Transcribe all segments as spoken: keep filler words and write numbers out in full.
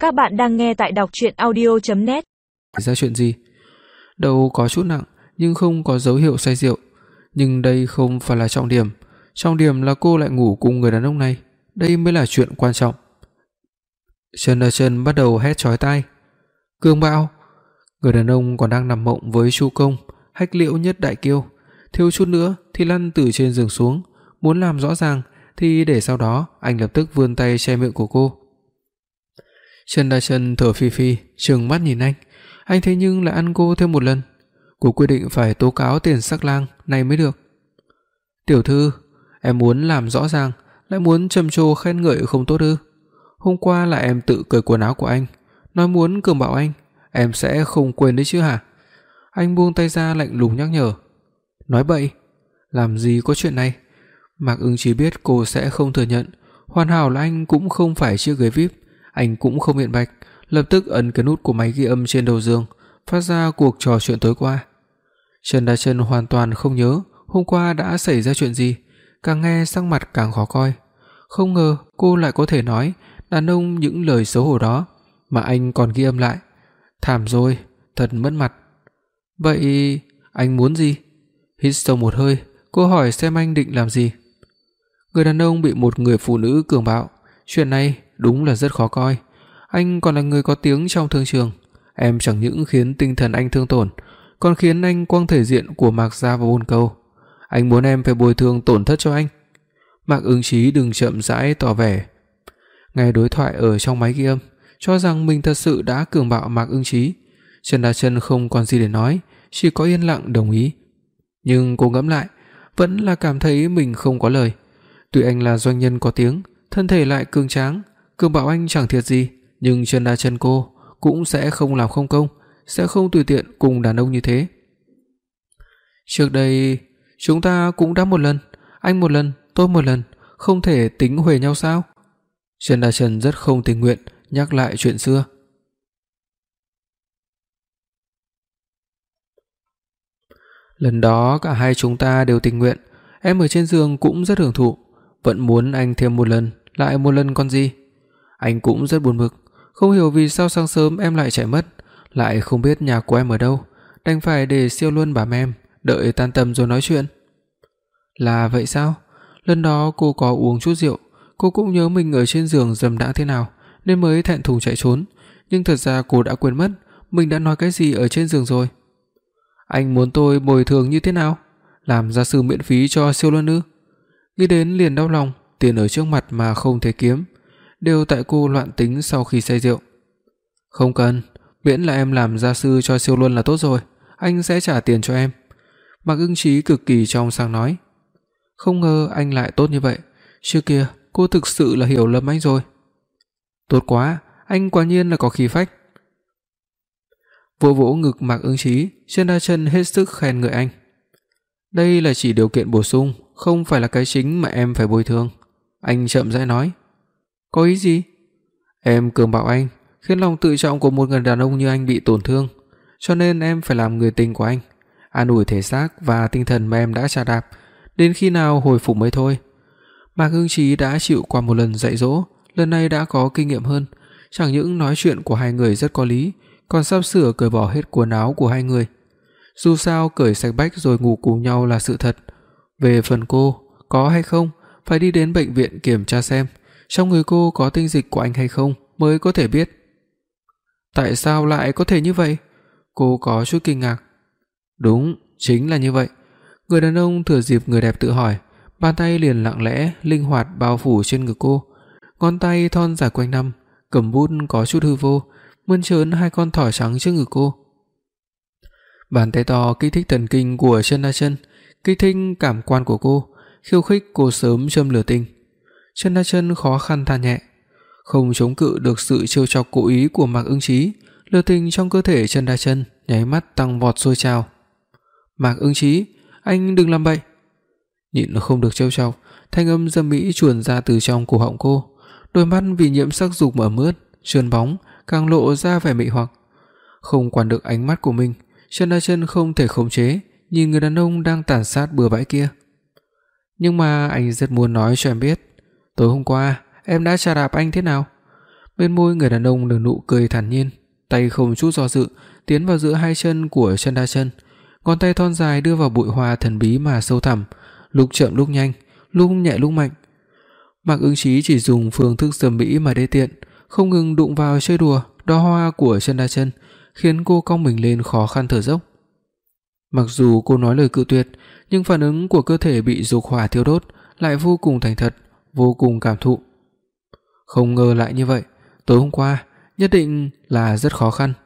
Các bạn đang nghe tại đọc truyện audio chấm net. Ra chuyện gì? Đầu có chút nặng nhưng không có dấu hiệu say rượu. Nhưng đây không phải là trọng điểm. Trọng điểm là cô lại ngủ cùng người đàn ông này. Đây mới là chuyện quan trọng. Trần Đa Chân bắt đầu hét chói tai. Cường bạo! Người đàn ông còn đang nằm mộng với Chu Công, Hách Liễu Nhất Đại Kiêu. Thiếu chút nữa thì lăn từ trên giường xuống. Muốn làm rõ ràng thì để sau đó anh lập tức vươn tay che miệng của cô. Trần Đa Chân thở phì phì, trừng mắt nhìn anh. Anh thế nhưng lại ăn cô thêm một lần. Cô quyết định phải tố cáo Tiền Sắc Lang này mới được. Tiểu thư, em muốn làm rõ ràng, lại muốn trầm trồ khen ngợi không tốt ư? Hôm qua là em tự cởi quần áo của anh, nói muốn cường bạo anh, em sẽ không quên đấy chứ hả? Anh buông tay ra lạnh lùng nhắc nhở. Nói bậy, làm gì có chuyện này. Mạc Ưng chỉ biết cô sẽ không thừa nhận, hoàn hảo là anh cũng không phải chiếc ghế vi ai pi, anh cũng không biện bạch, lập tức ấn cái nút của máy ghi âm trên đầu giường, phát ra cuộc trò chuyện tối qua. Trần Đa Chân hoàn toàn không nhớ hôm qua đã xảy ra chuyện gì, càng nghe sắc mặt càng khó coi. Không ngờ cô lại có thể nói đàn ông những lời xấu hổ đó mà anh còn ghi âm lại. Thảm rồi, thật mất mặt. Vậy anh muốn gì? Hít sâu một hơi, cô hỏi xem anh định làm gì. Người đàn ông bị một người phụ nữ cường bạo, chuyện này đúng là rất khó coi. Anh còn là người có tiếng trong thương trường, em chẳng những khiến tinh thần anh thương tổn, còn khiến anh quăng thể diện của Mạc gia vào bồn cầu. Anh muốn em phải bồi thường tổn thất cho anh. Mạc Ưng Chí đừng chậm rãi tỏ vẻ. Nghe đối thoại ở trong máy ghi âm, cho rằng mình thật sự đã cường bạo Mạc Ưng Chí. Trần Đa Chân không còn gì để nói, chỉ có yên lặng đồng ý. Nhưng cô ngẫm lại, vẫn là cảm thấy mình không có lời. Tuy anh là doanh nhân có tiếng, thân thể lại cường tráng, cường bạo anh chẳng thiệt gì, nhưng Trần Đa Chân cô cũng sẽ không làm không công, sẽ không tùy tiện cùng đàn ông như thế. Trước đây chúng ta cũng đã một lần, anh một lần, tôi một lần, không thể tính huề nhau sao? Trần Đa Chân rất không tình nguyện nhắc lại chuyện xưa. Lần đó cả hai chúng ta đều tình nguyện, em ở trên giường cũng rất hưởng thụ, vẫn muốn anh thêm một lần, lại một lần còn gì. Anh cũng rất buồn bực, không hiểu vì sao sáng sớm em lại chạy mất, lại không biết nhà của em ở đâu, đành phải để Siêu Luân bám em, đợi tan tầm rồi nói chuyện. Là vậy sao? Lần đó cô có uống chút rượu, cô cũng nhớ mình ở trên giường dầm đãng thế nào nên mới thẹn thùng chạy trốn, nhưng thật ra cô đã quên mất mình đã nói cái gì ở trên giường rồi. Anh muốn tôi bồi thường như thế nào? Làm gia sư miễn phí cho Siêu Luân ư? Nghĩ đến liền đau lòng, tiền ở trước mặt mà không thể kiếm, đều tại cô loạn tính sau khi say rượu. Không cần, miễn là em làm gia sư cho Siêu Luân là tốt rồi, anh sẽ trả tiền cho em. Mạc Ưng Chí cực kỳ trong sáng nói. Không ngờ anh lại tốt như vậy, trước kia cô thực sự là hiểu lầm anh rồi. Tốt quá, anh quả nhiên là có khí phách. Vỗ vỗ ngực Mạc Ưng Chí, Trần Đa Chân hết sức khen ngợi anh. Đây là chỉ điều kiện bổ sung, không phải là cái chính mà em phải bồi thường. Anh chậm rãi nói. Có ý gì? Em cường bạo anh, khiến lòng tự trọng của một người đàn ông như anh bị tổn thương, cho nên em phải làm người tình của anh, an ủi thể xác và tinh thần mà em đã chà đạp, đến khi nào hồi phục mới thôi. Mạc Ưng Chí đã chịu qua một lần dạy dỗ, lần này đã có kinh nghiệm hơn, chẳng những nói chuyện của hai người rất có lý, còn sắp sửa cởi bỏ hết quần áo của hai người. Dù sao cởi sạch bách rồi ngủ cùng nhau là sự thật. Về phần cô, có hay không, phải đi đến bệnh viện kiểm tra xem trong người cô có tinh dịch của anh hay không mới có thể biết. Tại sao lại có thể như vậy? Cô có chút kinh ngạc. Đúng, chính là như vậy. Người đàn ông thừa dịp người đẹp tự hỏi, bàn tay liền lặng lẽ, linh hoạt bao phủ trên ngực cô. Ngón tay thon dài quanh năm, cầm bút có chút hư vô, mơn trớn hai con thỏ trắng trước ngực cô. Bàn tay to kích thích thần kinh của Trần Đa Chân, kích thích cảm quan của cô, khiêu khích cô sớm châm lửa tình. Trần Đa Chân khó khăn than nhẹ, không chống cự được sự trêu chọc cố ý của Mạc Ưng Chí, lửa tình trong cơ thể Trần Đa Chân nháy mắt tăng vọt sôi trào. Mạc Ưng Chí, anh đừng làm bậy. Nhịn không được trêu chọc, thanh âm dâm mỹ truyền ra từ trong cổ họng cô, đôi mắt vì nhiễm sắc dục mở mướt, trơn bóng, càng lộ ra vẻ mị hoặc. Không quản được ánh mắt của mình, Trần Đa Chân không thể khống chế nhìn người đàn ông đang tàn sát bừa bãi kia. Nhưng mà anh rất muốn nói cho em biết, tối hôm qua em đã chà đạp anh thế nào. Bên môi người đàn ông nở nụ cười thản nhiên, tay không chút do dự tiến vào giữa hai chân của Trần Đa Chân, ngón tay thon dài đưa vào bụi hoa thần bí mà sâu thẳm, lúc chậm lúc nhanh, lúc nhẹ lúc mạnh. Mạc Ứng Chí chỉ dùng phương thức dâm mỹ mà đê tiện, không ngừng đụng vào chơi đùa đóa hoa của Trần Đa Chân, khiến cô cong mình lên khó khăn thở dốc. Mặc dù cô nói lời cự tuyệt, nhưng phản ứng của cơ thể bị dục hỏa thiêu đốt lại vô cùng thành thật, vô cùng cảm thụ. Không ngờ lại như vậy, tối hôm qua nhất định là rất khó khăn.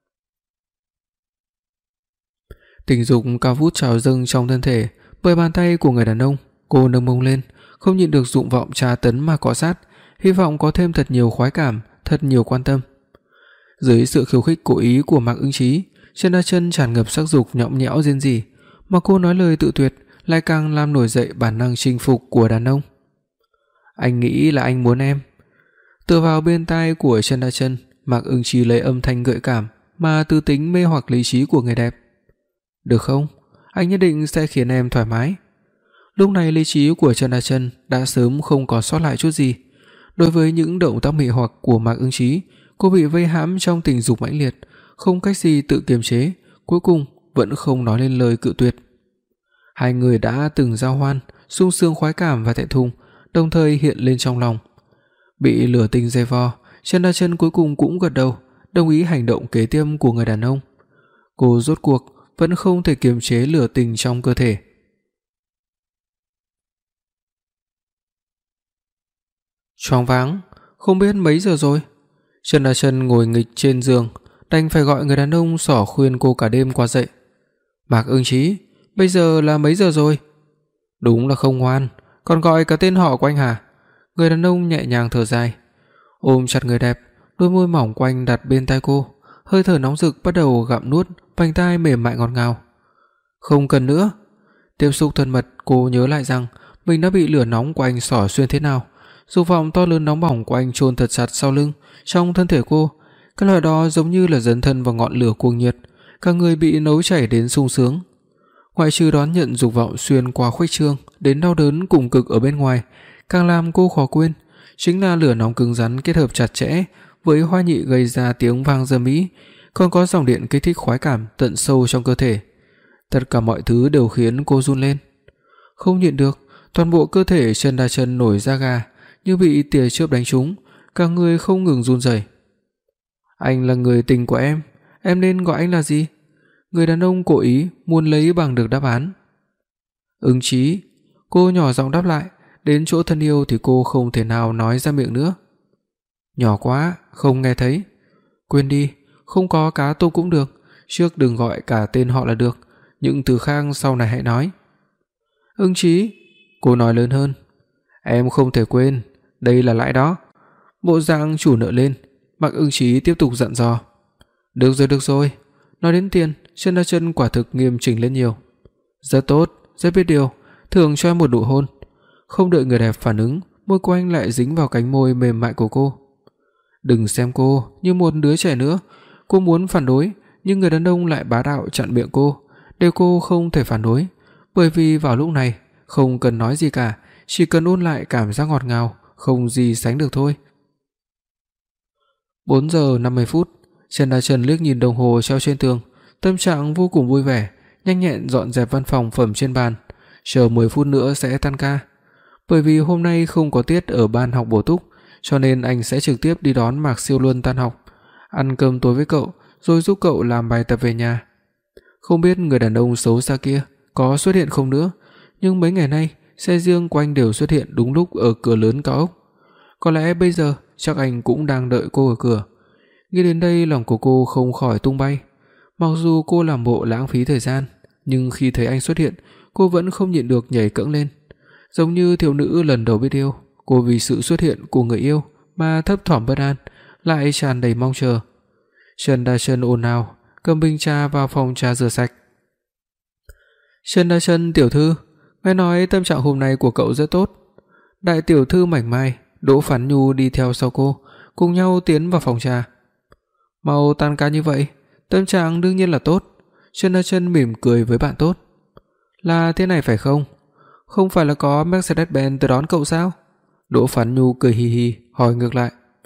Tình dục cao vút trào dâng trong thân thể bởi bàn tay của người đàn ông, cô nâng mông lên, không nhịn được dụng vọng tra tấn mà cọ sát, hy vọng có thêm thật nhiều khoái cảm, thật nhiều quan tâm. Dưới sự khiêu khích cố ý của Mạc Ứng Chí, Trần Đa Chân tràn ngập sắc dục nhõng nhẽo rên rỉ, mà cô nói lời tự tuyệt lại càng làm nổi dậy bản năng chinh phục của đàn ông. Anh nghĩ là anh muốn em. Tựa vào bên tai của Trần Đa Chân, Mạc Ứng Chí lấy âm thanh gợi cảm mà tư tính mê hoặc lý trí của người đẹp. Được không? Anh nhất định sẽ khiến em thoải mái. Lúc này lý trí của Trần Đa Chân đã sớm không còn sót lại chút gì. Đối với những động tác mị hoặc của Mạc Ứng Chí, cô bị vây hãm trong tình dục mãnh liệt, không cách gì tự kiềm chế, cuối cùng vẫn không nói lên lời cự tuyệt. Hai người đã từng giao hoan, sung sướng khoái cảm và thẹn thùng đồng thời hiện lên trong lòng. Bị lửa tình dày vò, Trần Đa Chân cuối cùng cũng gật đầu, đồng ý hành động kế tiếp của người đàn ông. Cô rốt cuộc vẫn không thể kiềm chế lửa tình trong cơ thể. Choáng váng, không biết mấy giờ rồi. Trần Đa Chân ngồi nghịch trên giường, đành phải gọi người đàn ông xỏ khuyên cô cả đêm qua dậy. Mạc Ứng Chí, bây giờ là mấy giờ rồi? Đúng là không ngoan, còn gọi cả tên họ của anh hả? Người đàn ông nhẹ nhàng thở dài, ôm chặt người đẹp, đôi môi mỏng quanh đặt bên tai cô, hơi thở nóng rực bắt đầu gặm nuốt vành tai mềm mại ngọt ngào. Không cần nữa. Tiếp xúc thân mật, cô nhớ lại rằng mình đã bị lửa nóng của anh xỏ xuyên thế nào. Dục vọng to lớn nóng bỏng của anh chôn thật chặt sau lưng, trong thân thể cô, cái loại đó giống như là dấn thân vào ngọn lửa cuồng nhiệt, cả người bị nấu chảy đến sung sướng. Ngoại trừ đón nhận dục vọng xuyên qua khuếch trương đến đau đớn cùng cực ở bên ngoài, càng làm cô khó quên chính là lửa nóng cứng rắn kết hợp chặt chẽ với hoa nhị gây ra tiếng vang râm mỹ, còn có dòng điện kích thích khoái cảm tận sâu trong cơ thể. Tất cả mọi thứ đều khiến cô run lên. Không nhịn được, toàn bộ cơ thể Trần Đa Chân nổi da gà, như bị tia chớp đánh trúng, cả người không ngừng run rẩy. Anh là người tình của em, em nên gọi anh là gì? Người đàn ông cố ý muốn lấy bằng được đáp án. Ứng Chí, cô nhỏ giọng đáp lại, đến chỗ thân yêu thì cô không thể nào nói ra miệng nữa. Nhỏ quá, không nghe thấy. Quên đi, không có cá tôm cũng được, trước đừng gọi cả tên họ là được, những từ khác sau này hãy nói. Ứng Chí, cô nói lớn hơn. Em không thể quên, đây là lãi đó. Bộ dạng chủ nợ lên, Mạc Ứng Chí tiếp tục dặn dò. Được rồi được rồi, nói đến tiền, Trần Đa Chân quả thực nghiêm chỉnh lên nhiều. Rất tốt, rất biết điều, thưởng cho em một nụ hôn. Không đợi người đẹp phản ứng, môi của anh lại dính vào cánh môi mềm mại của cô. Đừng xem cô như một đứa trẻ nữa. Cô muốn phản đối, nhưng người đàn ông lại bá đạo chặn miệng cô, để cô không thể phản đối, bởi vì vào lúc này không cần nói gì cả, chỉ cần ôn lại cảm giác ngọt ngào không gì sánh được thôi. bốn giờ năm mươi phút, Trần Đa Chân liếc nhìn đồng hồ treo trên tường, tâm trạng vô cùng vui vẻ, nhanh nhẹn dọn dẹp văn phòng phẩm trên bàn, chờ mười phút nữa sẽ tan ca. Bởi vì hôm nay không có tiết ở ban học bổ túc, cho nên anh sẽ trực tiếp đi đón Mạc Siêu Luân tan học, ăn cơm tối với cậu, rồi giúp cậu làm bài tập về nhà. Không biết người đàn ông xấu xa kia có xuất hiện không nữa, nhưng mấy ngày nay xe riêng của anh đều xuất hiện đúng lúc ở cửa lớn cao ốc. Có lẽ bây giờ chắc anh cũng đang đợi cô ở cửa. Nghĩ đến đây lòng của cô không khỏi tung bay. Mặc dù cô làm bộ lãng phí thời gian, nhưng khi thấy anh xuất hiện, cô vẫn không nhịn được nhảy cẫng lên. Giống như thiếu nữ lần đầu biết yêu, cô vì sự xuất hiện của người yêu mà thấp thỏm bất an, lại tràn đầy mong chờ. Trần Đa Chân ồn ào cầm bình trà vào phòng trà rửa sạch. Trần Đa Chân tiểu thư, nghe nói tâm trạng hôm nay của cậu rất tốt. Đại tiểu thư mảnh mai, Đỗ Phán Nhu đi theo sau cô, cùng nhau tiến vào phòng trà. Mau tan ca như vậy, tâm trạng đương nhiên là tốt. Trần Đa Chân mỉm cười với bạn tốt. Là thế này phải không? Không phải là có Mercedes-Benz tới đón cậu sao? Đỗ Phán Nhu cười hì hì hỏi ngược lại.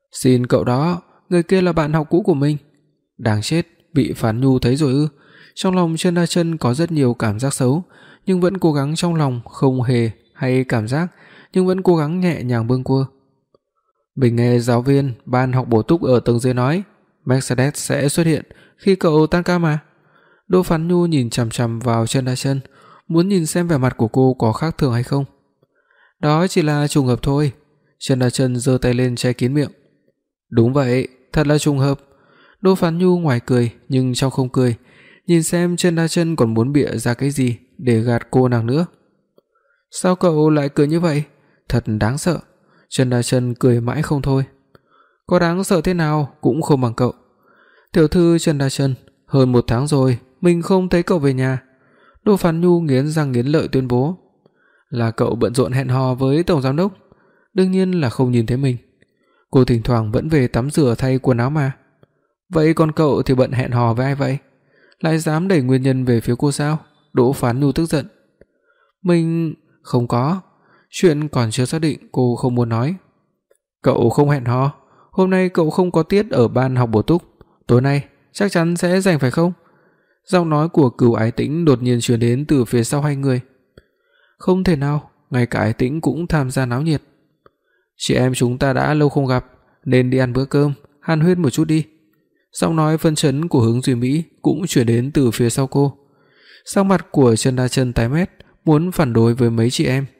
Xin cậu đó, người kia là bạn học cũ của mình. Đáng chết, bị Phán Nhu thấy rồi ư? Trong lòng Trần Đa Chân có rất nhiều cảm giác xấu, nhưng vẫn cố gắng trong lòng không hề hay cảm giác, nhưng vẫn cố gắng nhẹ nhàng bâng quơ. Mình nghe giáo viên ban học bổ túc ở tầng dưới nói, Mercedes sẽ xuất hiện khi cậu tan ca mà. Đỗ Phán Nhu nhìn chằm chằm vào Trần Đa Chân, muốn nhìn xem vẻ mặt của cô có khác thường hay không. Đó chỉ là trùng hợp thôi. Trần Đa Chân giơ tay lên che kín miệng. Đúng vậy, thật là trùng hợp. Đỗ Phán Nhu ngoài cười nhưng trong không cười, nhìn xem Trần Đa Chân còn muốn bịa ra cái gì để gạt cô nàng nữa. Sao cậu lại cười như vậy? Thật đáng sợ. Trần Đa Chân cười mãi không thôi. Có đáng sợ thế nào cũng không bằng cậu. Tiểu thư Trần Đa Chân, hơn một tháng rồi mình không thấy cậu về nhà. Đỗ Phán Nhu nghiến răng nghiến lợi tuyên bố. Là cậu bận rộn hẹn hò với tổng giám đốc, đương nhiên là không nhìn thấy mình. Cô thỉnh thoảng vẫn về tắm rửa thay quần áo mà. Vậy còn cậu thì bận hẹn hò với ai vậy? Lại dám đẩy nguyên nhân về phía cô sao? Đỗ Phán Nhu tức giận. Mình không có, chuyện còn chưa xác định cô không muốn nói. Cậu không hẹn hò, hôm nay cậu không có tiết ở ban học bổ túc, tối nay chắc chắn sẽ rảnh phải không? Giọng nói của Cửu Ái Tĩnh đột nhiên truyền đến từ phía sau hai người. Không thể nào, ngay cả Ái Tĩnh cũng tham gia náo nhiệt. Chị em chúng ta đã lâu không gặp, nên đi ăn bữa cơm, hàn huyên một chút đi. Giọng nói phấn chấn của Hướng Duy Mỹ cũng truyền đến từ phía sau cô. Sắc mặt của Trần Đa Chân tái mét, muốn phản đối với mấy chị em.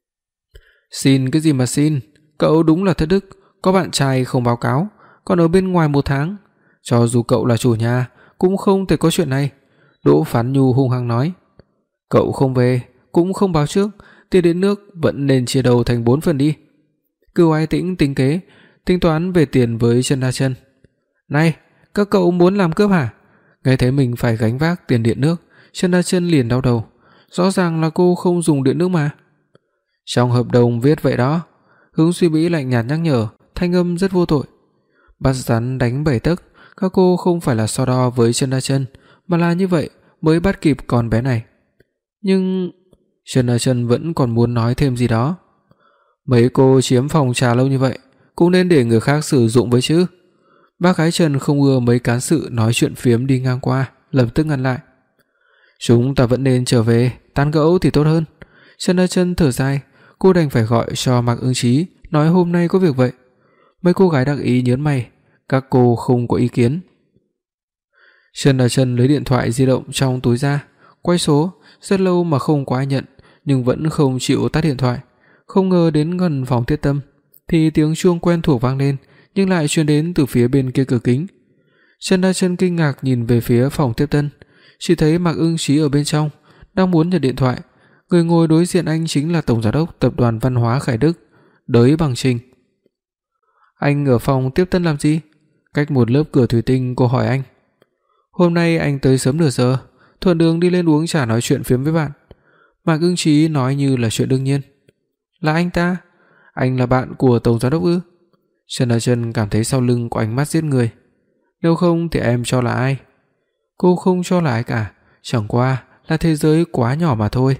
Xin cái gì mà xin, cậu đúng là thất đức, có bạn trai không báo cáo, còn ở bên ngoài một tháng. Cho dù cậu là chủ nhà, cũng không thể có chuyện này. Đỗ Phán Nhu hung hăng nói. Cậu không về, cũng không báo trước, tiền điện nước vẫn nên chia đầu thành bốn phần đi. Cửu Ái Tĩnh tính kế, tính toán về tiền với Trần Đa Chân. Này, các cậu muốn làm cướp hả? Nghe thấy mình phải gánh vác tiền điện nước, Trần Đa Chân liền đau đầu. Rõ ràng là cô không dùng điện nước mà. Trong hợp đồng viết vậy đó. Hướng Suy Mỹ lạnh nhạt nhắc nhở, thanh âm rất vô tội. Bắt rắn đánh bảy tấc, các cô không phải là so đo với Trần Đa Chân, mà là như vậy mới bắt kịp con bé này. Nhưng Trần Đa Chân vẫn còn muốn nói thêm gì đó. Mấy cô chiếm phòng trà lâu như vậy, cũng nên để người khác sử dụng với chứ. Bác gái Trần không ưa mấy cán sự nói chuyện phiếm đi ngang qua, lập tức ngăn lại. Chúng ta vẫn nên trở về, tán gẫu thì tốt hơn. Trần Đa Chân thở dài, cô đành phải gọi cho Mạc Ưng Chí, nói hôm nay có việc vậy. Mấy cô gái đắc ý nhớn mày, các cô không có ý kiến. Trần Đa Chân lấy điện thoại di động trong túi ra, quay số, rất lâu mà không có ai nhận, nhưng vẫn không chịu tắt điện thoại. Không ngờ đến gần phòng Tiết Tâm thì tiếng chuông quen thuộc vang lên, nhưng lại truyền đến từ phía bên kia cửa kính. Trần Đa Chân kinh ngạc nhìn về phía phòng tiếp tân, chỉ thấy Mạc Ưng Chí ở bên trong, đang muốn nhận điện thoại. Người ngồi đối diện anh chính là tổng giám đốc tập đoàn Văn hóa Khải Đức, Đới Bằng Trình. Anh ở phòng tiếp tân làm gì? Cách một lớp cửa thủy tinh cô hỏi anh. Hôm nay anh tới sớm nửa giờ, thuận đường đi lên uống trà nói chuyện phiếm với bạn. Mạc Ưng Chí nói như là chuyện đương nhiên. Là anh ta? Anh là bạn của tổng giám đốc ư? Trần Đa Chân cảm thấy sau lưng có ánh mắt giết người. Nếu không thì em cho là ai? Cô không cho là ai cả, chẳng qua là thế giới quá nhỏ mà thôi.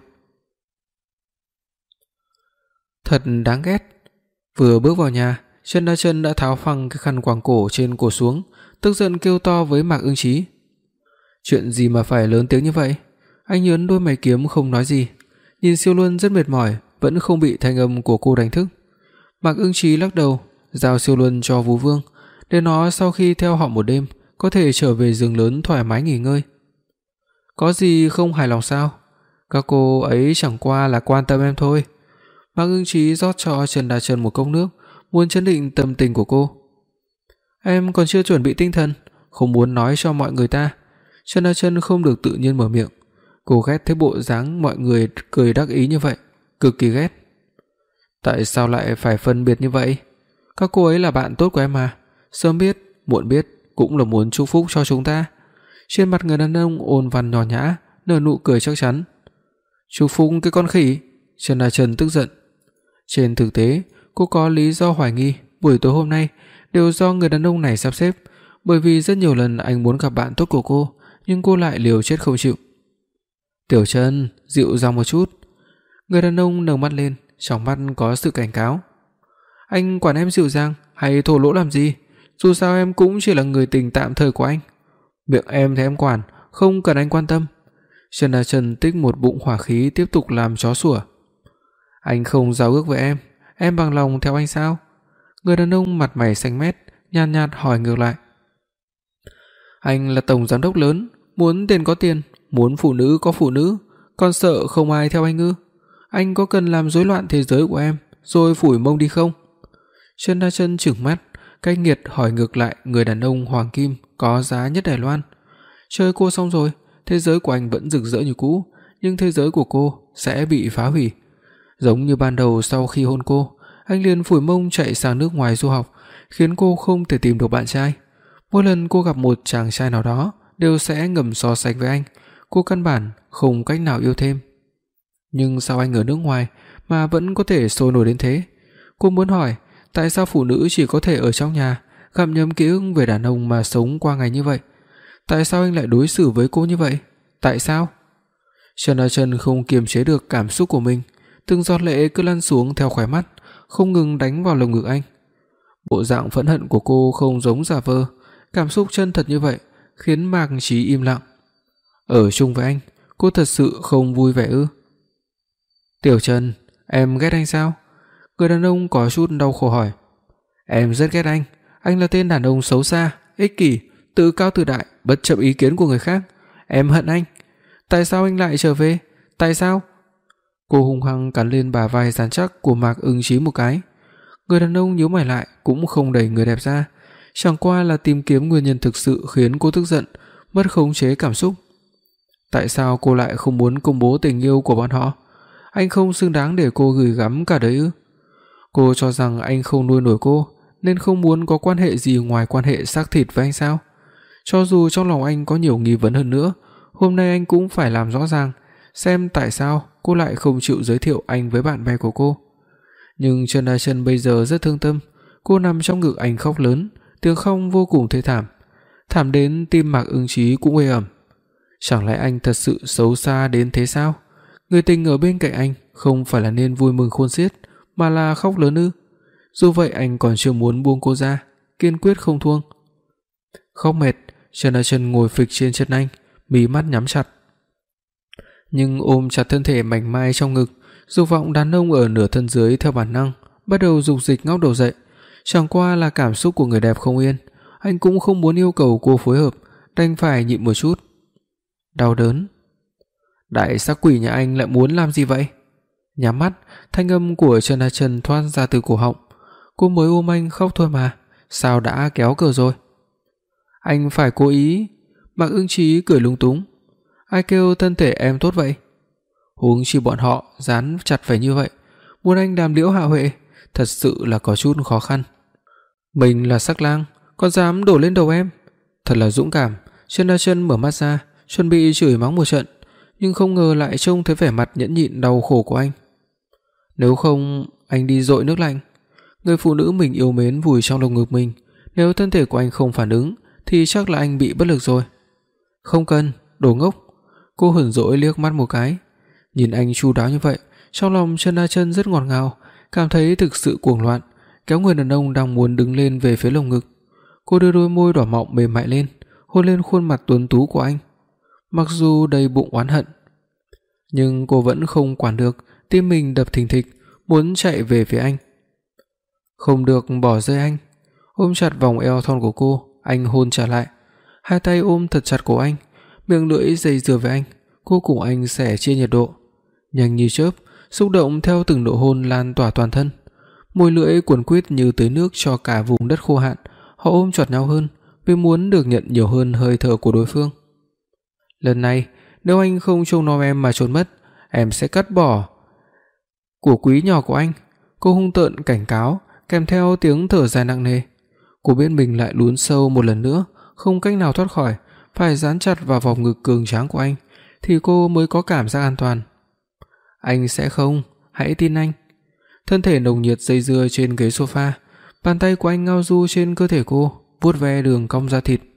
Thật đáng ghét. Vừa bước vào nhà, Trần Đa Chân đã tháo phăng cái khăn quàng cổ trên cổ xuống, tức giận kêu to với Mạc Ưng Chí. Chuyện gì mà phải lớn tiếng như vậy? Anh nhớn đôi mày kiếm không nói gì, nhìn Siêu Luân rất mệt mỏi, vẫn không bị thanh âm của cô đánh thức. Mạc Ưng Chí lắc đầu, giao Siêu Luân cho Vũ Vương, để nó sau khi theo họ một đêm có thể trở về giường lớn thoải mái nghỉ ngơi. Có gì không hài lòng sao? Các cô ấy chẳng qua là quan tâm em thôi. Mạc Ưng Chí rót cho Trần Đa Chân một cốc nước, muốn chấn định tâm tình của cô. Em còn chưa chuẩn bị tinh thần, không muốn nói cho mọi người ta. Trần Đa Chân không được tự nhiên mở miệng. Cô ghét thấy bộ dáng mọi người cười đắc ý như vậy, cực kỳ ghét. Tại sao lại phải phân biệt như vậy? Các cô ấy là bạn tốt của em mà, sớm biết, muộn biết cũng là muốn chúc phúc cho chúng ta. Trên mặt người đàn ông ôn văn nhỏ nhã, nở nụ cười chắc chắn. Chúc phúc cái con khỉ? Trần Đa Chân tức giận. Trên thực tế, cô có lý do hoài nghi buổi tối hôm nay đều do người đàn ông này sắp xếp, bởi vì rất nhiều lần anh muốn gặp bạn tốt của cô, nhưng cô lại liều chết không chịu. Tiểu Chân, dịu dàng một chút. Người đàn ông nâng mắt lên, trong mắt có sự cảnh cáo. Anh quản em dịu dàng hay thổ lỗ làm gì? Dù sao em cũng chỉ là người tình tạm thời của anh. Miệng em thì em quản, không cần anh quan tâm." Trần Đa Trần tích một bụng hỏa khí tiếp tục làm chó sủa. "Anh không giao ước với em, em bằng lòng theo anh sao?" Người đàn ông mặt mày xanh mét, nhàn nhạt, nhạt hỏi ngược lại. "Anh là tổng giám đốc lớn, muốn tiền có tiền, muốn phụ nữ có phụ nữ, còn sợ không ai theo anh ư? Anh có cần làm rối loạn thế giới của em rồi phủi mông đi không?" Trần Đa Trần trừng mắt, cay nghiệt hỏi ngược lại người đàn ông hoàng kim có giá nhất Đài Loan. "Chơi cô xong rồi, thế giới của anh vẫn rực rỡ như cũ, nhưng thế giới của cô sẽ bị phá hủy. Giống như ban đầu sau khi hôn cô, anh liền phủi mông chạy sang nước ngoài du học, khiến cô không thể tìm được bạn trai. Mỗi lần cô gặp một chàng trai nào đó đều sẽ ngầm so sánh với anh, cô căn bản không cách nào yêu thêm. Nhưng sao anh ở nước ngoài mà vẫn có thể sôi nổi đến thế? Cô muốn hỏi, tại sao phụ nữ chỉ có thể ở trong nhà, gặm nhấm ký ức về đàn ông mà sống qua ngày như vậy? Tại sao anh lại đối xử với cô như vậy? Tại sao?" Trần Đa Trần không kiềm chế được cảm xúc của mình, từng giọt lệ cứ lăn xuống theo khóe mắt, không ngừng đánh vào lồng ngực anh. Bộ dạng phẫn hận của cô không giống giả vờ, cảm xúc chân thật như vậy khiến Mạc Chí im lặng. Ở chung với anh, cô thật sự không vui vẻ ư? "Tiểu Trần, em ghét anh sao?" Người đàn ông có chút đau khổ hỏi. "Em rất ghét anh, anh là tên đàn ông xấu xa, ích kỷ, tự cao tự đại, bất chấp ý kiến của người khác. Em hận anh. Tại sao anh lại trở về? Tại sao?" Cô hung hăng cắn lên bả vai rắn chắc của Mạc Ưng Chí một cái. Người đàn ông nhíu mày lại cũng không đẩy người đẹp ra, chẳng qua là tìm kiếm nguyên nhân thực sự khiến cô tức giận, mất khống chế cảm xúc. Tại sao cô lại không muốn công bố tình yêu của bọn họ? Anh không xứng đáng để cô gửi gắm cả đời ư? Cô cho rằng anh không nuôi nổi cô nên không muốn có quan hệ gì ngoài quan hệ xác thịt với anh sao? Cho dù trong lòng anh có nhiều nghi vấn hơn nữa, hôm nay anh cũng phải làm rõ ràng xem tại sao cô lại không chịu giới thiệu anh với bạn bè của cô. Nhưng Trần Đa Trần bây giờ rất thương tâm, cô nằm trong ngực anh khóc lớn, tiếng khóc vô cùng thê thảm, thảm đến tim Mạc Ưng Chí cũng ê ẩm. Chẳng lẽ anh thật sự xấu xa đến thế sao? Người tình ở bên cạnh anh không phải là nên vui mừng khôn xiết, mà là khóc lớn ư? Dù vậy anh còn chưa muốn buông cô ra, kiên quyết không thuông. Khóc mệt, Trần Đa Trần ngồi phịch trên chân anh, mí mắt nhắm chặt. Nhưng ôm chặt thân thể mảnh mai trong ngực, dục vọng đàn ông ở nửa thân dưới theo bản năng bắt đầu dục dịch ngóc đầu dậy. Chẳng qua là cảm xúc của người đẹp không yên, anh cũng không muốn yêu cầu cô phối hợp, đành phải nhịn một chút. Đau đớn. Đại sắc quỷ nhà anh lại muốn làm gì vậy? Nhắm mắt, thanh âm của Trần Đa Trần thoát ra từ cổ họng. Cô mới ôm anh khóc thôi mà, sao đã kéo cờ rồi? Anh phải cố ý. Mạc Ưng Chí cười lung túng. Ai kêu thân thể em tốt vậy? Huống chi bọn họ dán chặt phải như vậy, muốn anh đàm liễu hạ huệ, thật sự là có chút khó khăn. Mình là sắc lang, còn dám đổ lên đầu em, thật là dũng cảm. Trần Đa Trần mở mắt ra, chuẩn bị chửi mắng một trận, nhưng không ngờ lại trông thấy vẻ mặt nhẫn nhịn đau khổ của anh. Nếu không, anh đi dội nước lạnh. Người phụ nữ mình yêu mến vùi trong lồng ngực mình, nếu thân thể của anh không phản ứng thì chắc là anh bị bất lực rồi. Không cần, đồ ngốc. Cô hờn dỗi liếc mắt một cái. Nhìn anh chu đáo như vậy, trong lòng Trần Đa Trần rất ngọt ngào, cảm thấy thực sự cuồng loạn, kéo người đàn ông đang muốn đứng lên về phía lồng ngực. Cô đưa đôi môi đỏ mọng mềm mại lên, hôn lên khuôn mặt tuấn tú của anh. Mặc dù đầy bụng oán hận, nhưng cô vẫn không quản được, tim mình đập thình thịch, muốn chạy về phía anh. Không được bỏ rơi anh. Ôm chặt vòng eo thon của cô, anh hôn trả lại. Hai tay ôm thật chặt cổ anh, miệng lưỡi dây dưa với anh. Cô cùng anh sẻ chia nhiệt độ. Nhanh như chớp, xúc động theo từng độ hôn lan tỏa toàn thân. Môi lưỡi cuồn quýt như tưới nước cho cả vùng đất khô hạn. Họ ôm chặt nhau hơn, vì muốn được nhận nhiều hơn hơi thở của đối phương. Lần này, nếu anh không trông nom em mà trốn mất, em sẽ cắt bỏ của quý nhỏ của anh. Cô hung tợn cảnh cáo, kèm theo tiếng thở dài nặng nề. Cô biết mình lại lún sâu một lần nữa, không cách nào thoát khỏi, phải dán chặt vào vòng ngực cường tráng của anh thì cô mới có cảm giác an toàn. Anh sẽ không, hãy tin anh. Thân thể nồng nhiệt dây dưa trên ghế sofa, bàn tay của anh ngao du trên cơ thể cô, vuốt ve đường cong da thịt.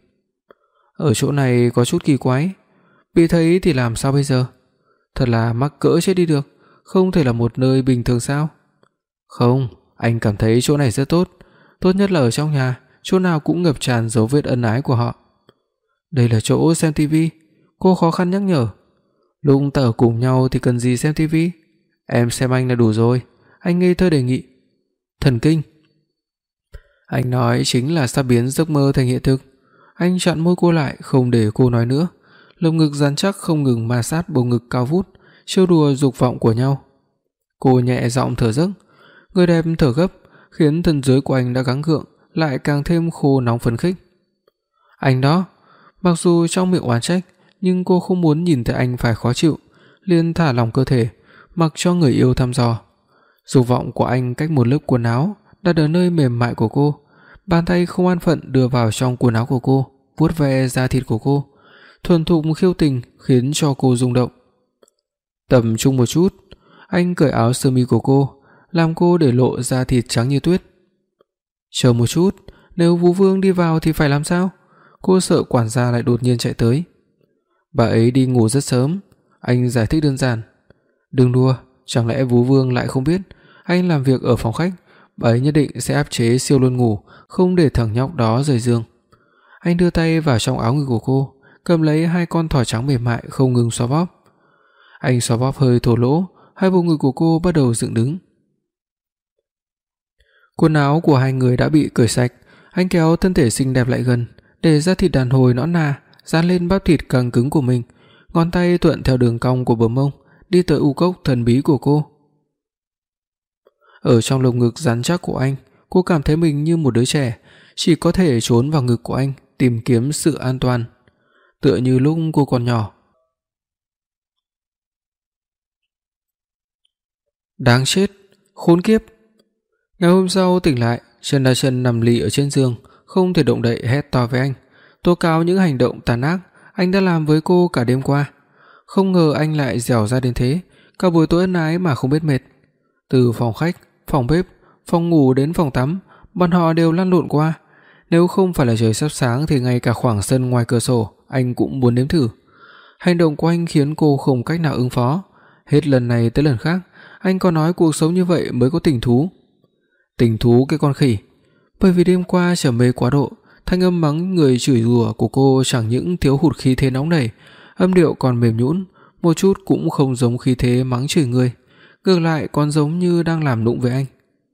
Ở chỗ này có chút kỳ quái, bị thấy thì làm sao bây giờ? Thật là mắc cỡ chết đi được, không thể là một nơi bình thường sao? Không, anh cảm thấy chỗ này rất tốt, tốt nhất là ở trong nhà, chỗ nào cũng ngập tràn dấu vết ân ái của họ. Đây là chỗ xem tivi, cô khó khăn nhắc nhở. Lúc ta ở cùng nhau thì cần gì xem tivi, em xem anh là đủ rồi, anh ngây thơ đề nghị. Thần kinh. Anh nói chính là sắp biến giấc mơ thành hiện thực. Anh chặn môi cô lại không để cô nói nữa. Lồng ngực rắn chắc không ngừng ma sát bầu ngực cao vút, trêu đùa dục vọng của nhau. Cô nhẹ giọng thở dốc, người đẹp thở gấp, khiến thân dưới của anh đã gắng gượng lại càng thêm khô nóng phấn khích. Anh đó, mặc dù trong miệng oán trách, nhưng cô không muốn nhìn thấy anh phải khó chịu, liền thả lỏng cơ thể, mặc cho người yêu thăm dò. Dục vọng của anh cách một lớp quần áo đặt ở nơi mềm mại của cô, bàn tay không an phận đưa vào trong quần áo của cô, vuốt ve da thịt của cô, thuần thục khiêu tình khiến cho cô rung động. Tập trung một chút, anh cởi áo sơ mi của cô, làm cô để lộ da thịt trắng như tuyết. Chờ một chút, nếu Vũ Vương đi vào thì phải làm sao? Cô sợ quản gia lại đột nhiên chạy tới. Bà ấy đi ngủ rất sớm, anh giải thích đơn giản. Đừng đùa, chẳng lẽ Vũ Vương lại không biết anh làm việc ở phòng khách, bà ấy nhất định sẽ áp chế siêu luân ngủ, không để thằng nhóc đó rời giường. Anh đưa tay vào trong áo ngực của cô, cầm lấy hai con thỏ trắng mềm mại không ngừng xoa bóp. Anh xoa bóp hơi thô lỗ, hai vùng ngực của cô bắt đầu dựng đứng. Quần áo của hai người đã bị cởi sạch, anh kéo thân thể xinh đẹp lại gần, để da thịt đàn hồi nõn nà dán lên bắp thịt căng cứng của mình, ngón tay thuận theo đường cong của bờ mông đi tới u cốc thần bí của cô. Ở trong lồng ngực rắn chắc của anh, cô cảm thấy mình như một đứa trẻ, chỉ có thể trốn vào ngực của anh tìm kiếm sự an toàn, tựa như lúc cô còn nhỏ. Đáng chết, khốn kiếp. Ngày hôm sau tỉnh lại, Trần Đa Chân nằm lì ở trên giường, không thể động đậy, hét to với anh, tố cáo những hành động tàn ác anh đã làm với cô cả đêm qua. Không ngờ anh lại dẻo ra đến thế, cả buổi tối ân ái mà không biết mệt. Từ phòng khách, phòng bếp, phòng ngủ đến phòng tắm, bọn họ đều lăn lộn qua. Nếu không phải là trời sắp sáng thì ngay cả khoảng sân ngoài cửa sổ anh cũng muốn nếm thử. Hành động của anh khiến cô không cách nào ứng phó. Hết lần này tới lần khác, anh có nói cuộc sống như vậy mới có tình thú. Tình thú cái con khỉ. Bởi vì đêm qua trở mê quá độ, thanh âm mắng người chửi rủa của cô chẳng những thiếu hụt khí thế nóng nảy, âm điệu còn mềm nhũn, một chút cũng không giống khí thế mắng chửi người, ngược lại còn giống như đang làm nũng với anh.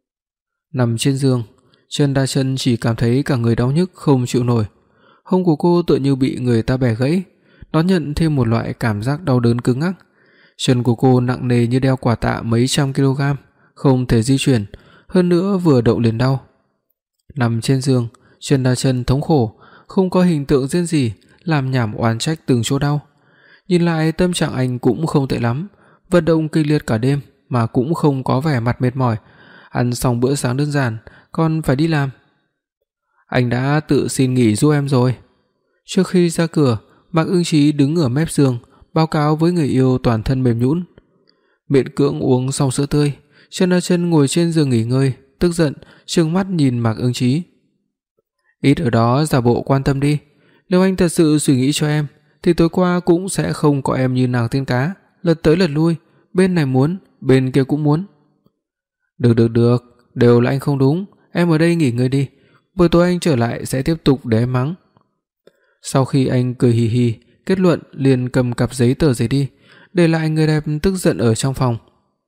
Nằm trên giường, Trần Đa Chân chỉ cảm thấy cả người đau nhức không chịu nổi. Hông của cô tựa như bị người ta bẻ gãy, đón nhận thêm một loại cảm giác đau đớn cứng ngắc. Chân của cô nặng nề như đeo quả tạ mấy trăm kg, không thể di chuyển, hơn nữa vừa động liền đau. Nằm trên giường, Trần Đa Chân thống khổ, không có hình tượng riêng gì, làm nhảm oán trách từng chỗ đau. Nhìn lại tâm trạng anh cũng không tệ lắm, vận động kịch liệt cả đêm mà cũng không có vẻ mặt mệt mỏi, ăn xong bữa sáng đơn giản còn phải đi làm. Anh đã tự xin nghỉ giúp em rồi. Trước khi ra cửa, Mạc Ưng Chí đứng ở mép giường, báo cáo với người yêu toàn thân mềm nhũn. Miễn cưỡng uống xong sữa tươi, Trần Đa Chân ngồi trên giường nghỉ ngơi, tức giận trừng mắt nhìn Mạc Ưng Chí. Ít ở đó giả bộ quan tâm đi, nếu anh thật sự suy nghĩ cho em thì tối qua cũng sẽ không có em như nàng tiên cá, lật tới lật lui, bên này muốn, bên kia cũng muốn. Được được được, đều là anh không đúng, em ở đây nghỉ ngơi đi, buổi tối anh trở lại sẽ tiếp tục để em mắng. Sau khi anh cười hì hì, kết luận liền cầm cặp giấy tờ giấy đi, để lại người đẹp tức giận ở trong phòng.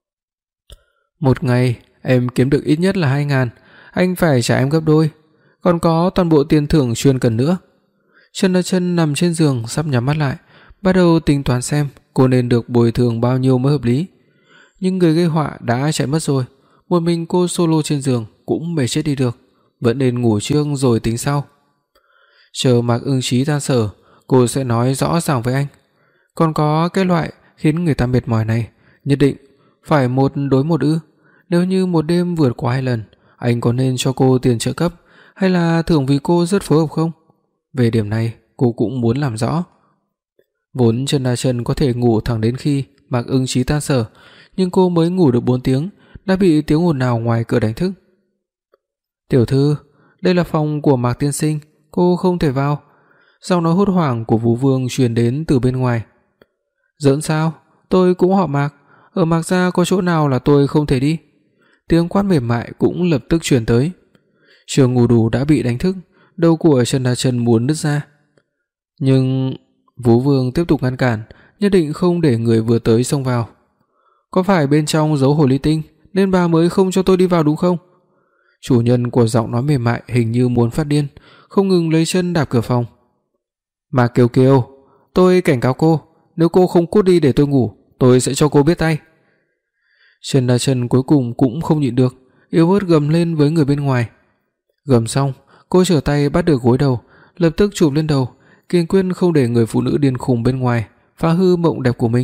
Một ngày em kiếm được ít nhất là hai ngàn, anh phải trả em gấp đôi, còn có toàn bộ tiền thưởng chuyên cần nữa. Trần Đa Chân nằm trên giường sắp nhắm mắt lại, bắt đầu tính toán xem cô nên được bồi thường bao nhiêu mới hợp lý. Nhưng người gây họa đã chạy mất rồi, một mình cô solo trên giường cũng mệt chết đi được, vẫn nên ngủ trước rồi tính sau. Chờ Mạc Ưng Chí tan sở, cô sẽ nói rõ ràng với anh. Còn có cái loại khiến người ta mệt mỏi này, nhất định phải một đối một ư? Nếu như một đêm vượt qua hai lần, anh có nên cho cô tiền trợ cấp hay là thưởng vì cô rất phối hợp không? Về điểm này, cô cũng muốn làm rõ. Vốn Trần Đa Chân có thể ngủ thẳng đến khi Mạc Ưng Chí tan sở, nhưng cô mới ngủ được bốn tiếng đã bị tiếng ồn ào ngoài cửa đánh thức. "Tiểu thư, đây là phòng của Mạc tiên sinh, cô không thể vào." Giọng nói hốt hoảng của Vũ Vương truyền đến từ bên ngoài. "Giỡn sao? Tôi cũng họ Mạc, ở Mạc gia có chỗ nào là tôi không thể đi?" Tiếng quát mềm mại cũng lập tức truyền tới. Chưa ngủ đủ đã bị đánh thức, đầu của Trần Đa Chân muốn nứt ra. Nhưng Vũ Vương tiếp tục ngăn cản, nhất định không để người vừa tới xông vào. Có phải bên trong giấu hồ ly tinh nên bà mới không cho tôi đi vào đúng không? Chủ nhân của giọng nói mềm mại hình như muốn phát điên, không ngừng lấy chân đạp cửa phòng. Mà Kiều Kiều, tôi cảnh cáo cô, nếu cô không cút đi để tôi ngủ, tôi sẽ cho cô biết tay. Trần Đa Chân cuối cùng cũng không nhịn được, yếu ớt gầm lên với người bên ngoài. Gầm xong, cô trở tay bắt được gối đầu, lập tức chụp lên đầu, kiên quyết không để người phụ nữ điên khùng bên ngoài phá hư mộng đẹp của mình.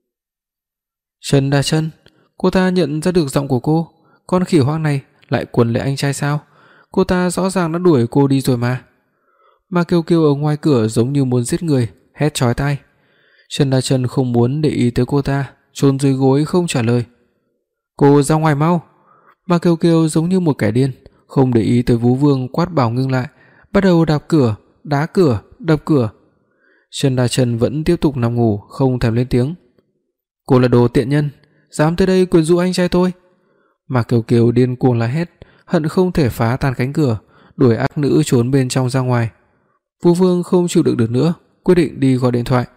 Trần Đa Chân, cô ta nhận ra được giọng của cô, con khỉ hoang này lại quấn lấy anh trai sao? Cô ta rõ ràng đã đuổi cô đi rồi mà. Mà Kiều Kiều ở ngoài cửa giống như muốn giết người, hét chói tai. Trần Đa Chân không muốn để ý tới cô ta, chôn dưới gối không trả lời. Cô ra ngoài mau. Mà Kiều Kiều giống như một kẻ điên, không để ý tới Vũ Vương quát bảo ngưng lại, bắt đầu đạp cửa, đá cửa, đập cửa. Trần Đa Chân vẫn tiếp tục nằm ngủ, không thèm lên tiếng. Cô là đồ tiện nhân, dám tới đây quyến rũ anh trai tôi. Mà Kiều Kiều điên cuồng la hét, hận không thể phá tan cánh cửa, đuổi ác nữ trốn bên trong ra ngoài. Vũ Vương không chịu đựng được nữa, quyết định đi gọi điện thoại.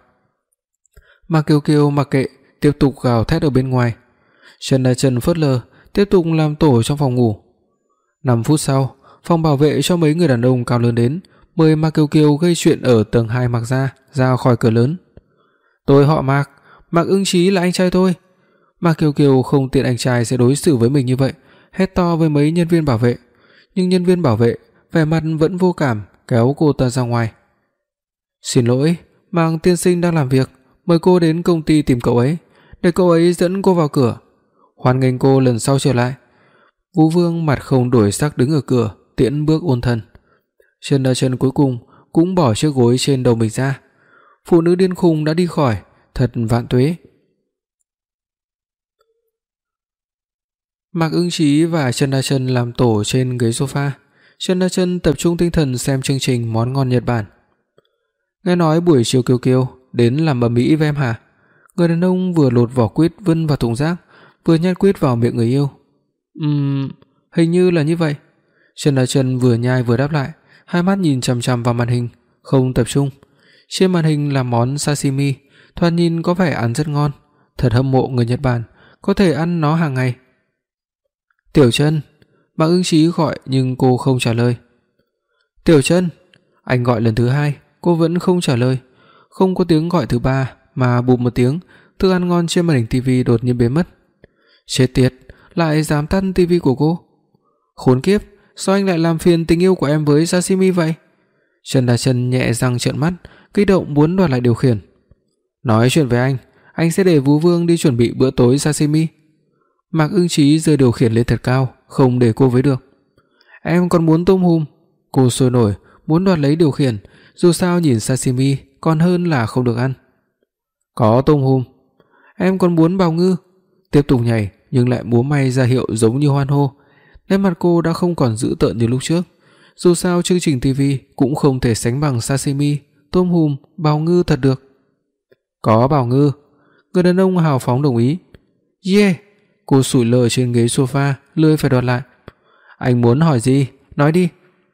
Mà Kiều Kiều mặc kệ, tiếp tục gào thét ở bên ngoài. Trần Đa Chân phớt lờ, tiếp tục làm tổ trong phòng ngủ. năm phút sau, phòng bảo vệ cho mấy người đàn ông cao lớn đến, mời Mạc Kiều Kiều gây chuyện ở tầng hai Mạc gia ra khỏi cửa lớn. Tôi họ Mạc, Mạc Ưng Chí là anh trai tôi. Mạc Kiều Kiều không tiện anh trai sẽ đối xử với mình như vậy, hét to với mấy nhân viên bảo vệ, nhưng nhân viên bảo vệ vẻ mặt vẫn vô cảm, kéo cô ta ra ngoài. Xin lỗi, Mạc tiên sinh đang làm việc, mời cô đến công ty tìm cậu ấy, để cậu ấy dẫn cô vào cửa. Hoan nghênh cô lần sau trở lại. Vũ Vương mặt không đổi sắc đứng ở cửa, tiễn bước ôn thần. Trần Đa Chân cuối cùng cũng bỏ chiếc gối trên đầu mình ra. Phụ nữ điên khùng đã đi khỏi, thật vạn tuế. Mạc Ưng Chí và Trần Đa Chân làm tổ trên ghế sofa. Trần Đa Chân tập trung tinh thần xem chương trình món ngon Nhật Bản. Nghe nói buổi chiều Kiều Kiều đến làm ầm ĩ với em hả? Người đàn ông vừa lột vỏ quýt vứt vào thùng rác, vừa nhét quýt vào miệng người yêu. Ừm, hình như là như vậy. Trần Đa Chân vừa nhai vừa đáp lại, hai mắt nhìn chằm chằm vào màn hình, không tập trung. Trên màn hình là món sashimi, thoạt nhìn có vẻ ăn rất ngon, thật hâm mộ người Nhật Bản có thể ăn nó hàng ngày. Tiểu Chân, Mạc Ưng Chí gọi nhưng cô không trả lời. Tiểu Chân, anh gọi lần thứ hai, cô vẫn không trả lời. Không có tiếng gọi thứ ba mà bụp một tiếng, thức ăn ngon trên màn hình tivi đột nhiên biến mất. Chết tiệt, lại dám tắt tivi của cô. Khốn kiếp, sao anh lại làm phiền tình yêu của em với sashimi vậy? Trần Đa Chân nhẹ răng trợn mắt, kích động muốn đoạt lại điều khiển. Nói chuyện với anh, anh sẽ để Vũ Vương đi chuẩn bị bữa tối sashimi. Mạc Ưng Chí giơ điều khiển lên thật cao, không để cô với được. Em còn muốn tôm hùm. Cô sôi nổi, muốn đoạt lấy điều khiển, dù sao nhìn sashimi còn hơn là không được ăn. Có tôm hùm. Em còn muốn bào ngư. Tiếp tục nhảy nhưng lại múa may ra hiệu giống như hoan hô. Nét mặt cô đã không còn dữ tợn như lúc trước. Dù sao chương trình tivi cũng không thể sánh bằng sashimi, tôm hùm, bào ngư thật được. Có bào ngư. Người đàn ông hào phóng đồng ý. Yeah. Cô sủi lơ trên ghế sofa, lười phải đoạt lại. Anh muốn hỏi gì? Nói đi.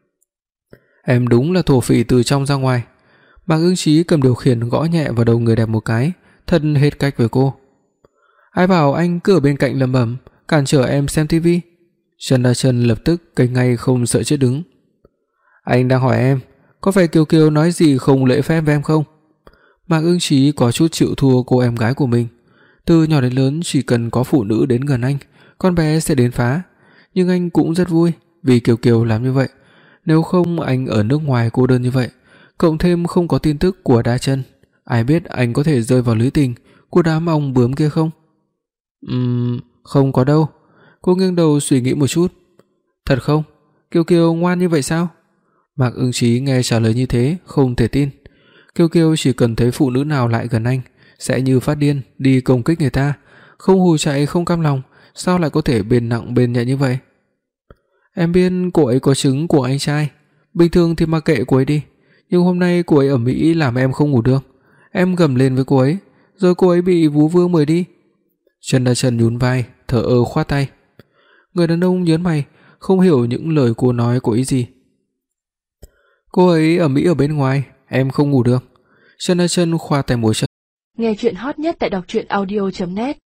Em đúng là thổ phỉ từ trong ra ngoài. Mạc Ưng Chí cầm điều khiển gõ nhẹ vào đầu người đẹp một cái, thật hết cách với cô. Ai bảo anh cứ ở bên cạnh lẩm bẩm, cản trở em xem tivi. Trần Đa Chân lập tức cây ngay không sợ chết đứng. Anh đang hỏi em, có phải Kiều Kiều nói gì không lễ phép với em không? Mạc Ưng Chí có chút chịu thua cô em gái của mình. Từ nhỏ đến lớn chỉ cần có phụ nữ đến gần anh, con bé sẽ đến phá. Nhưng anh cũng rất vui vì Kiều Kiều làm như vậy. Nếu không anh ở nước ngoài cô đơn như vậy, cộng thêm không có tin tức của Đa Chân, ai biết anh có thể rơi vào lưới tình của đám ong bướm kia không? Ừm, không có đâu. Cô nghiêng đầu suy nghĩ một chút. Thật không? Kiều Kiều ngoan như vậy sao? Mạc Ưng Chí nghe trả lời như thế không thể tin. Kiều Kiều chỉ cần thấy phụ nữ nào lại gần anh sẽ như phát điên đi công kích người ta, không hù chạy không cam lòng, sao lại có thể bên nặng bên nhẹ như vậy? Em biết cô ấy có trứng của anh trai, bình thường thì mặc kệ cô ấy đi, nhưng hôm nay cô ấy ở Mỹ làm em không ngủ được. Em gầm lên với cô ấy, rồi cô ấy bị Vũ Vương mời đi. Trần Đa Chân nhún vai, thở ơ khoát tay. Người đàn ông nhớn mày, không hiểu những lời cô nói có ý gì. Cô ấy ở Mỹ ở bên ngoài, em không ngủ được. Chân A Chân khoa tay múa chân. Nghe truyện hot nhất tại đọc truyện audio chấm net.